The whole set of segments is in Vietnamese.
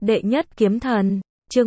Đệ nhất kiếm thần, chương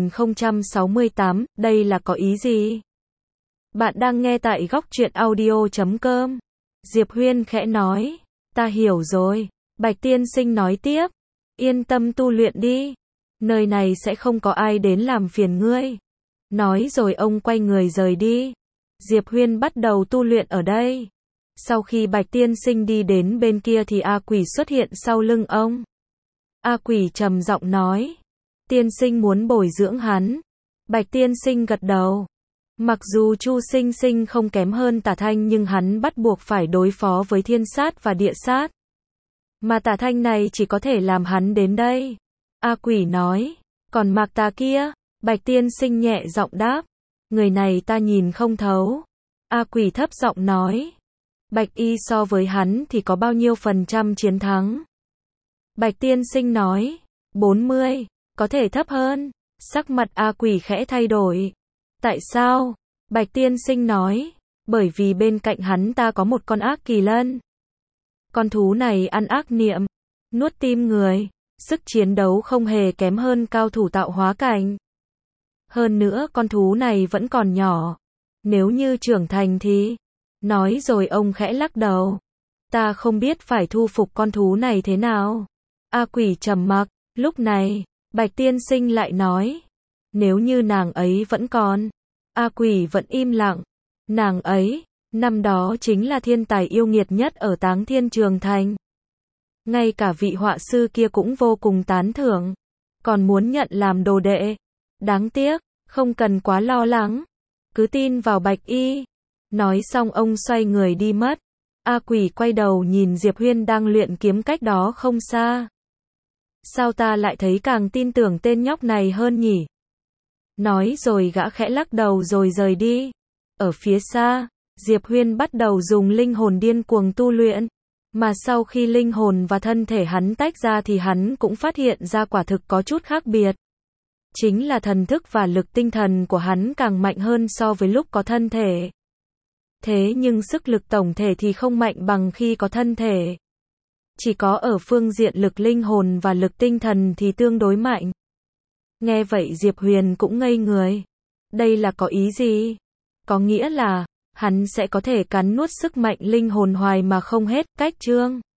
1068, đây là có ý gì? Bạn đang nghe tại góc truyện audio.com. Diệp Huyên khẽ nói, ta hiểu rồi. Bạch tiên sinh nói tiếp, yên tâm tu luyện đi. Nơi này sẽ không có ai đến làm phiền ngươi. Nói rồi ông quay người rời đi. Diệp Huyên bắt đầu tu luyện ở đây. Sau khi Bạch tiên sinh đi đến bên kia thì A Quỷ xuất hiện sau lưng ông. A Quỷ trầm giọng nói, tiên sinh muốn bồi dưỡng hắn. Bạch tiên sinh gật đầu. Mặc dù Chu Sinh Sinh không kém hơn Tả Thanh nhưng hắn bắt buộc phải đối phó với thiên sát và địa sát. Mà Tả Thanh này chỉ có thể làm hắn đến đây. A Quỷ nói, còn Mạc Tà kia? Bạch tiên sinh nhẹ giọng đáp, người này ta nhìn không thấu. A Quỷ thấp giọng nói, Bạch y so với hắn thì có bao nhiêu % chiến thắng? Bạch tiên sinh nói, 40, có thể thấp hơn. Sắc mặt A Quỷ khẽ thay đổi. Tại sao? Bạch tiên sinh nói, bởi vì bên cạnh hắn ta có một con ác kỳ lân. Con thú này ăn ác niệm, nuốt tim người, sức chiến đấu không hề kém hơn cao thủ tạo hóa cảnh. Hơn nữa con thú này vẫn còn nhỏ. Nếu như trưởng thành thì... Nói rồi ông khẽ lắc đầu. Ta không biết phải thu phục con thú này thế nào. A Quỷ trầm mặc. Lúc này, Bạch tiên sinh lại nói, nếu như nàng ấy vẫn còn. A Quỷ vẫn im lặng. Nàng ấy, năm đó chính là thiên tài yêu nghiệt nhất ở Táng Thiên Trường Thành. Ngay cả vị họa sư kia cũng vô cùng tán thưởng. Còn muốn nhận làm đồ đệ. Đáng tiếc, không cần quá lo lắng. Cứ tin vào Bạch y. Nói xong ông xoay người đi mất. A Quỷ quay đầu nhìn Diệp Huyên đang luyện kiếm cách đó không xa. Sao ta lại thấy càng tin tưởng tên nhóc này hơn nhỉ? Nói rồi gã khẽ lắc đầu rồi rời đi. Ở phía xa, Diệp Huyên bắt đầu dùng linh hồn điên cuồng tu luyện. Mà sau khi linh hồn và thân thể hắn tách ra thì hắn cũng phát hiện ra quả thực có chút khác biệt. Chính là thần thức và lực tinh thần của hắn càng mạnh hơn so với lúc có thân thể. Thế nhưng sức lực tổng thể thì không mạnh bằng khi có thân thể. Chỉ có ở phương diện lực linh hồn và lực tinh thần thì tương đối mạnh. Nghe vậy Diệp Huyền cũng ngây người. Đây là có ý gì? Có nghĩa là, hắn sẽ có thể cắn nuốt sức mạnh linh hồn hoài mà không hết, cách chương.